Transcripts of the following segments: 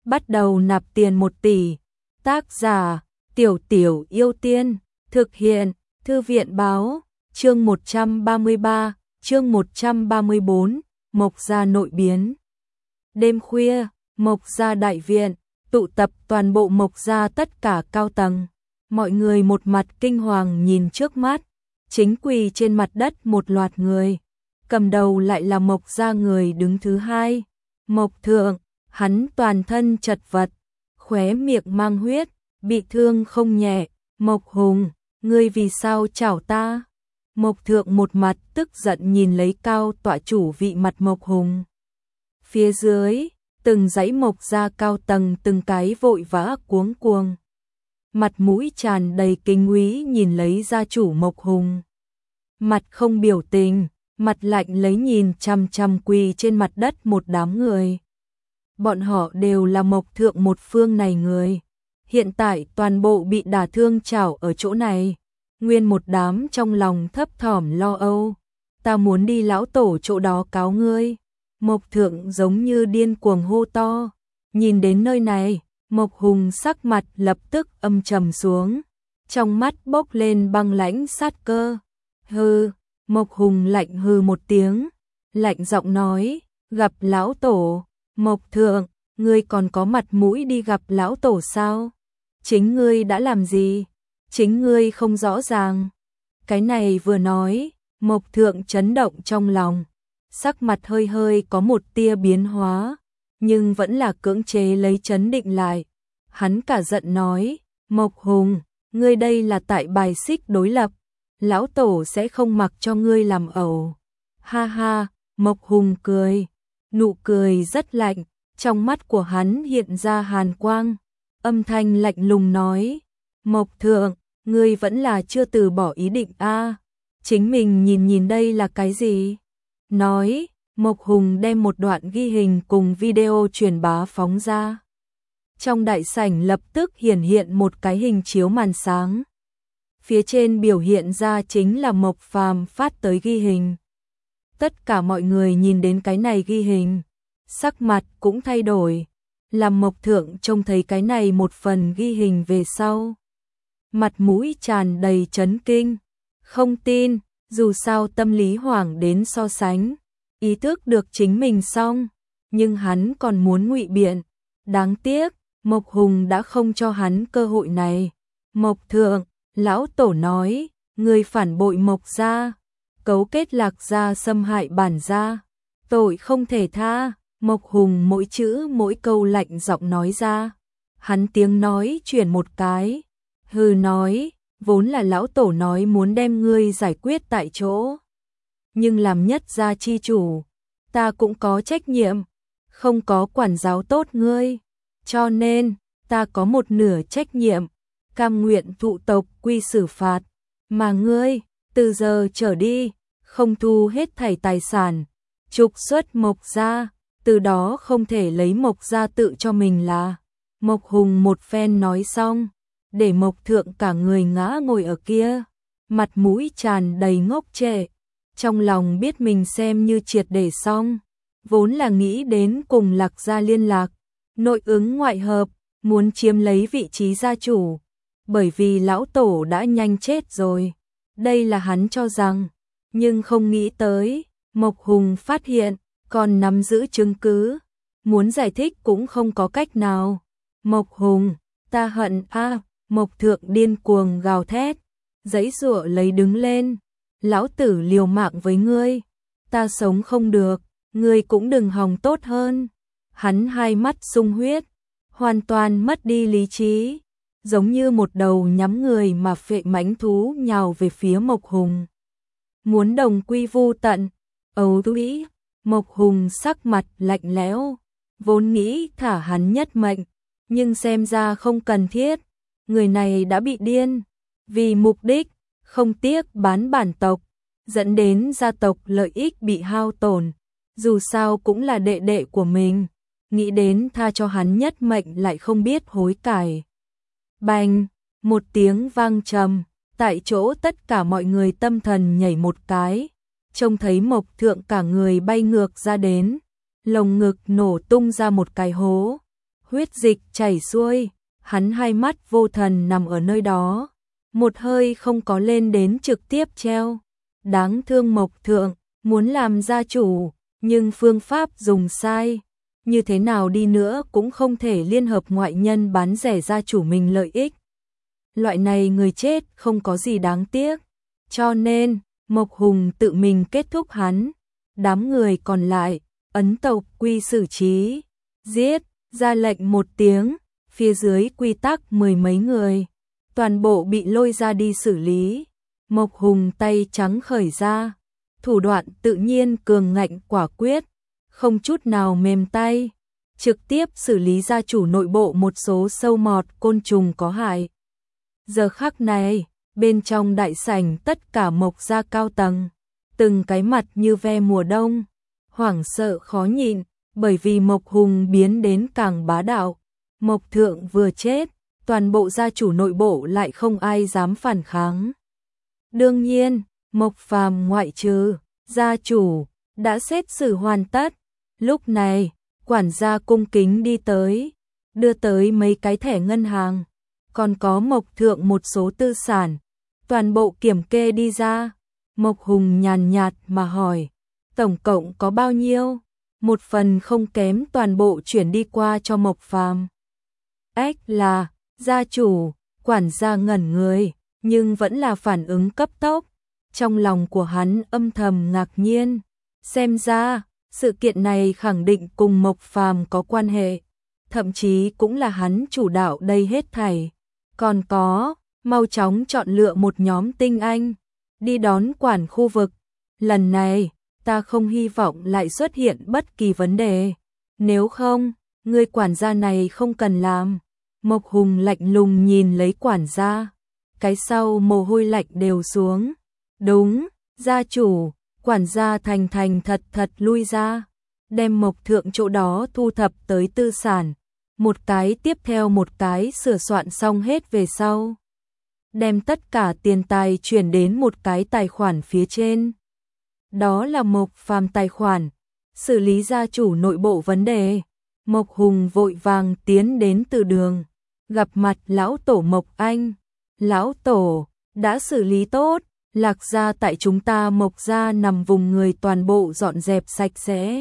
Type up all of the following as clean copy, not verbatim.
bắt đầu nạp tiền 1 tỷ. Tác giả, Tiểu Tiểu Yêu Tiên, thực hiện, Thư viện báo, chương 133, chương 134, Mộc Gia nội biến. Đêm khuya, Mộc Gia đại viện, tụ tập toàn bộ Mộc Gia tất cả cao tầng. Mọi người một mặt kinh hoàng nhìn trước mắt, chính quỳ trên mặt đất một loạt người. Cầm đầu lại là Mộc Gia người đứng thứ hai, Mộc Thượng, hắn toàn thân chật vật, khóe miệng mang huyết, bị thương không nhẹ. Mộc Hùng, ngươi vì sao chảo ta? Mộc Thượng một mặt tức giận nhìn lấy cao tọa chủ vị mặt Mộc Hùng. Phía dưới, từng dãy Mộc Gia cao tầng từng cái vội vã cuống cuồng. Mặt mũi tràn đầy kinh úy nhìn lấy gia chủ Mộc Hùng. Mặt không biểu tình, mặt lạnh lấy nhìn chằm chằm quỳ trên mặt đất một đám người. Bọn họ đều là Mộc Thượng một phương này người. Hiện tại toàn bộ bị đả thương chảo ở chỗ này. Nguyên một đám trong lòng thấp thỏm lo âu. Ta muốn đi lão tổ chỗ đó cáo ngươi. Mộc Thượng giống như điên cuồng hô to. Nhìn đến nơi này, Mộc Hùng sắc mặt lập tức âm trầm xuống. Trong mắt bốc lên băng lãnh sát cơ. Hừ, Mộc Hùng lạnh hừ một tiếng. Lạnh giọng nói, gặp lão tổ. Mộc Thượng, ngươi còn có mặt mũi đi gặp lão tổ sao? Chính ngươi đã làm gì? Chính ngươi không rõ ràng. Cái này vừa nói, Mộc Thượng chấn động trong lòng. Sắc mặt hơi hơi có một tia biến hóa, nhưng vẫn là cưỡng chế lấy trấn định lại. Hắn cả giận nói, Mộc Hùng, ngươi đây là tại bài xích đối lập. Lão tổ sẽ không mặc cho ngươi làm ẩu. Ha ha, Mộc Hùng cười. Nụ cười rất lạnh, trong mắt của hắn hiện ra hàn quang. Âm thanh lạnh lùng nói, Mộc Thượng, ngươi vẫn là chưa từ bỏ ý định a? Chính mình nhìn nhìn đây là cái gì? Nói, Mộc Hùng đem một đoạn ghi hình cùng video truyền bá phóng ra. Trong đại sảnh lập tức hiển hiện một cái hình chiếu màn sáng. Phía trên biểu hiện ra chính là Mộc Phàm phát tới ghi hình. Tất cả mọi người nhìn đến cái này ghi hình, sắc mặt cũng thay đổi. Làm Mộc Thượng trông thấy cái này một phần ghi hình về sau. Mặt mũi tràn đầy chấn kinh. Không tin, dù sao tâm lý hoảng đến so sánh. Ý thức được chính mình xong, nhưng hắn còn muốn ngụy biện. Đáng tiếc, Mộc Hùng đã không cho hắn cơ hội này. Mộc Thượng, lão tổ nói, người phản bội Mộc Gia, cấu kết Lạc Gia xâm hại bản gia, tội không thể tha. Mộc Hùng mỗi chữ mỗi câu lạnh giọng nói ra. Hắn tiếng nói chuyển một cái. Hừ nói, vốn là lão tổ nói muốn đem ngươi giải quyết tại chỗ. Nhưng làm nhất gia chi chủ, ta cũng có trách nhiệm, không có quản giáo tốt ngươi. Cho nên, ta có một nửa trách nhiệm, cam nguyện thụ tộc quy xử phạt. Mà ngươi, từ giờ trở đi, không thu hết thảy tài sản, trục xuất Mộc Gia. Từ đó không thể lấy Mộc Gia tự cho mình là. Mộc Hùng một phen nói xong, để Mộc Thượng cả người ngã ngồi ở kia, mặt mũi tràn đầy ngốc trệ. Trong lòng biết mình xem như triệt để xong, vốn là nghĩ đến cùng Lạc Gia liên lạc, nội ứng ngoại hợp, muốn chiếm lấy vị trí gia chủ, bởi vì lão tổ đã nhanh chết rồi. Đây là hắn cho rằng, nhưng không nghĩ tới, Mộc Hùng phát hiện, còn nắm giữ chứng cứ, muốn giải thích cũng không có cách nào. Mộc Hùng, ta hận a! Mộc Thượng điên cuồng gào thét, giãy giụa lấy đứng lên. Lão tử liều mạng với ngươi, ta sống không được, ngươi cũng đừng hòng tốt hơn. Hắn hai mắt sung huyết, hoàn toàn mất đi lý trí, giống như một đầu nhắm người mà phệ mãnh thú nhào về phía Mộc Hùng. Muốn đồng quy vu tận, ấu thúy. Mộc Hùng sắc mặt lạnh lẽo, vốn nghĩ thả hắn nhất mệnh, nhưng xem ra không cần thiết. Người này đã bị điên, vì mục đích, không tiếc bán bản tộc, dẫn đến gia tộc lợi ích bị hao tổn. Dù sao cũng là đệ đệ của mình, nghĩ đến tha cho hắn nhất mệnh lại không biết hối cải. Bành, một tiếng vang trầm, tại chỗ tất cả mọi người tâm thần nhảy một cái. Trông thấy Mộc Thượng cả người bay ngược ra đến, lồng ngực nổ tung ra một cái hố. huyết dịch chảy xuôi, hắn hai mắt vô thần nằm ở nơi đó, một hơi không có lên đến trực tiếp treo. Đáng thương Mộc Thượng, muốn làm gia chủ, nhưng phương pháp dùng sai, như thế nào đi nữa cũng không thể liên hợp ngoại nhân bán rẻ gia chủ mình lợi ích. Loại này người chết không có gì đáng tiếc, cho nên Mộc Hùng tự mình kết thúc hắn, đám người còn lại, ấn tộc quy xử trí, giết, ra lệnh một tiếng, phía dưới quy tắc 10 mấy người, toàn bộ bị lôi ra đi xử lý. Mộc Hùng tay trắng khởi ra, thủ đoạn tự nhiên cường ngạnh quả quyết, không chút nào mềm tay, trực tiếp xử lý gia chủ nội bộ một số sâu mọt côn trùng có hại. Giờ khắc này, bên trong đại sảnh tất cả Mộc gia cao tầng, từng cái mặt như ve mùa đông, hoảng sợ khó nhịn, bởi vì Mộc Hùng biến đến càng bá đạo. Mộc Thượng vừa chết, toàn bộ gia chủ nội bộ lại không ai dám phản kháng. Đương nhiên, Mộc Phàm ngoại trừ, gia chủ đã xét xử hoàn tất. Lúc này, quản gia cung kính đi tới, đưa tới mấy cái thẻ ngân hàng, còn có Mộc Thượng một số tư sản, toàn bộ kiểm kê đi ra. Mộc Hùng nhàn nhạt mà hỏi, tổng cộng có bao nhiêu? Một phần không kém toàn bộ chuyển đi qua cho Mộc Phàm. Ếch là, gia chủ, quản gia ngẩn người, nhưng vẫn là phản ứng cấp tốc. Trong lòng của hắn âm thầm ngạc nhiên, xem ra, sự kiện này khẳng định cùng Mộc Phàm có quan hệ, thậm chí cũng là hắn chủ đạo đây hết thảy. Còn có, mau chóng chọn lựa một nhóm tinh anh, đi đón quản khu vực. Lần này, ta không hy vọng lại xuất hiện bất kỳ vấn đề. Nếu không, người quản gia này không cần làm. Mộc Hùng lạnh lùng nhìn lấy quản gia, cái sau mồ hôi lạnh đều xuống. Đúng, gia chủ, quản gia thành thành thật thật lui ra, đem Mộc Thượng chỗ đó thu thập tới tư sản, một cái tiếp theo một cái sửa soạn xong hết về sau. Đem tất cả tiền tài chuyển đến một cái tài khoản phía trên. Đó là Mộc Phàm tài khoản, xử lý gia chủ nội bộ vấn đề. Mộc Hùng vội vàng tiến đến từ đường, gặp mặt lão tổ Mộc Anh. Lão tổ, đã xử lý tốt, Lạc gia tại chúng ta Mộc gia nằm vùng người toàn bộ dọn dẹp sạch sẽ.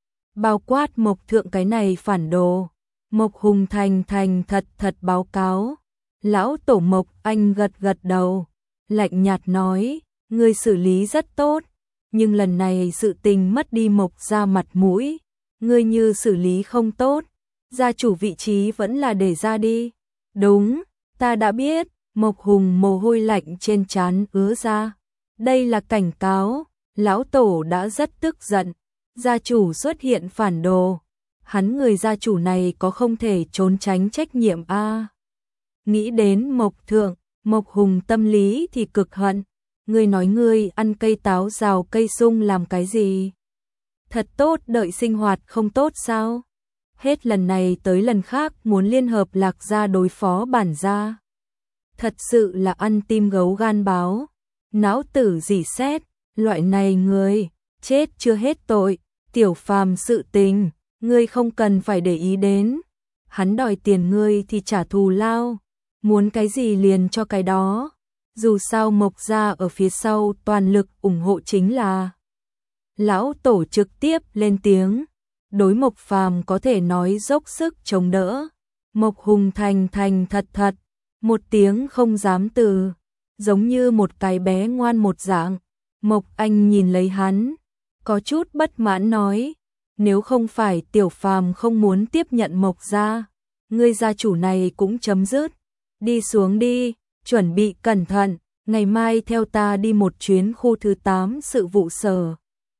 Bao quát Mộc Thượng cái này phản đồ. Mộc Hùng thành thành thật thật báo cáo. Lão tổ Mộc Anh gật gật đầu, lạnh nhạt nói, ngươi xử lý rất tốt, nhưng lần này sự tình mất đi Mộc gia mặt mũi, ngươi như xử lý không tốt, gia chủ vị trí vẫn là để ra đi. Đúng, ta đã biết. Mộc Hùng mồ hôi lạnh trên trán ứa ra. Đây là cảnh cáo, lão tổ đã rất tức giận, gia chủ xuất hiện phản đồ, hắn người gia chủ này có không thể trốn tránh trách nhiệm a. Nghĩ đến Mộc Thượng, Mộc Hùng tâm lý thì cực hận, ngươi nói ngươi ăn cây táo rào cây sung làm cái gì? Thật tốt đợi sinh hoạt không tốt sao? Hết lần này tới lần khác muốn liên hợp Lạc gia đối phó bản gia. Thật sự là ăn tim gấu gan báo, não tử dỉ xét, loại này người, chết chưa hết tội, Tiểu Phàm sự tình, ngươi không cần phải để ý đến. Hắn đòi tiền ngươi thì trả thù lao, muốn cái gì liền cho cái đó. Dù sao Mộc gia ở phía sau toàn lực ủng hộ chính là. Lão tổ trực tiếp lên tiếng, đối Mộc Phàm có thể nói dốc sức chống đỡ. Mộc Hùng thành thành thật thật, một tiếng không dám từ, giống như một cái bé ngoan một dạng. Mộc Anh nhìn lấy hắn, có chút bất mãn nói, nếu không phải Tiểu Phàm không muốn tiếp nhận Mộc gia, ngươi gia chủ này cũng chấm dứt. Đi xuống đi, chuẩn bị cẩn thận, ngày mai theo ta đi một chuyến khu thứ 8 sự vụ sở.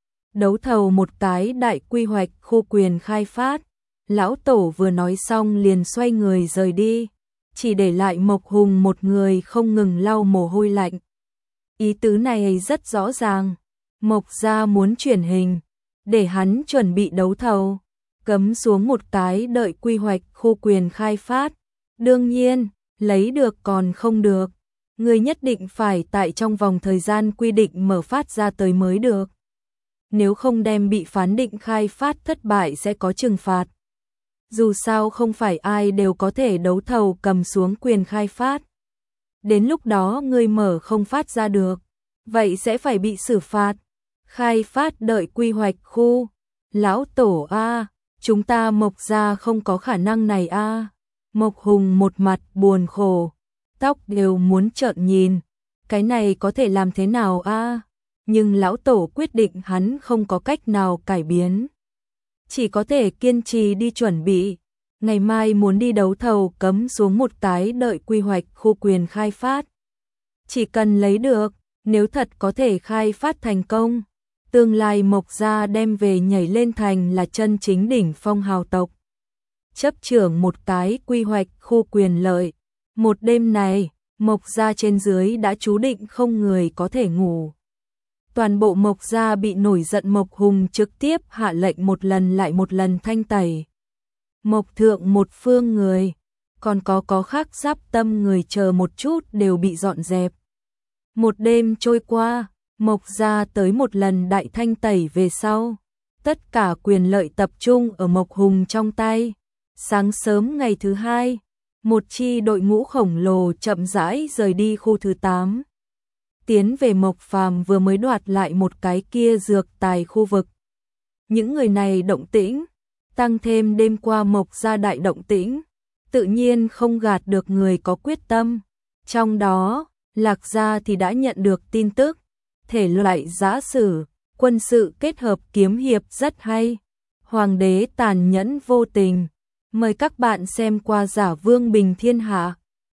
Đấu thầu một cái đại quy hoạch khu quyền khai phát. Lão tổ vừa nói xong liền xoay người rời đi, chỉ để lại Mộc Hùng một người không ngừng lau mồ hôi lạnh. Ý tứ này rất rõ ràng, Mộc gia muốn chuyển hình, để hắn chuẩn bị đấu thầu, cấm xuống một cái đợi quy hoạch khu quyền khai phát. Đương nhiên, lấy được còn không được, người nhất định phải tại trong vòng thời gian quy định mở phát ra tới mới được. Nếu không đem bị phán định khai phát thất bại sẽ có trừng phạt. Dù sao không phải ai đều có thể đấu thầu cầm xuống quyền khai phát. Đến lúc đó ngươi mở không phát ra được, vậy sẽ phải bị xử phạt. Khai phát đợi quy hoạch khu. Lão tổ a, chúng ta Mộc gia không có khả năng này a. Mộc Hùng một mặt buồn khổ, tóc đều muốn trợn nhìn. Cái này có thể làm thế nào a? Nhưng lão tổ quyết định hắn không có cách nào cải biến. Chỉ có thể kiên trì đi chuẩn bị. Ngày mai muốn đi đấu thầu cấm xuống một tái đợi quy hoạch khu quyền khai phát. Chỉ cần lấy được, nếu thật có thể khai phát thành công, tương lai Mộc gia đem về nhảy lên thành là chân chính đỉnh phong hào tộc. Chấp trưởng một cái quy hoạch khu quyền lợi. Một đêm này, Mộc gia trên dưới đã chú định không người có thể ngủ. Toàn bộ Mộc gia bị nổi giận Mộc Hùng trực tiếp hạ lệnh một lần lại một lần thanh tẩy. Mộc thượng một phương người, còn có khác giáp tâm người chờ một chút đều bị dọn dẹp. Một đêm trôi qua, Mộc gia tới một lần đại thanh tẩy về sau. Tất cả quyền lợi tập trung ở Mộc Hùng trong tay. Sáng sớm ngày thứ hai, một chi đội ngũ khổng lồ chậm rãi rời đi khu thứ 8. Tiến về Mộc Phàm vừa mới đoạt lại một cái kia dược tài khu vực. Những người này động tĩnh, tăng thêm đêm qua Mộc gia đại động tĩnh, tự nhiên không gạt được người có quyết tâm. Trong đó, Lạc gia thì đã nhận được tin tức, thể loại giã sử, quân sự kết hợp kiếm hiệp rất hay. Hoàng đế tàn nhẫn vô tình. Mời các bạn xem qua Giả Vương Bình Thiên Hạ.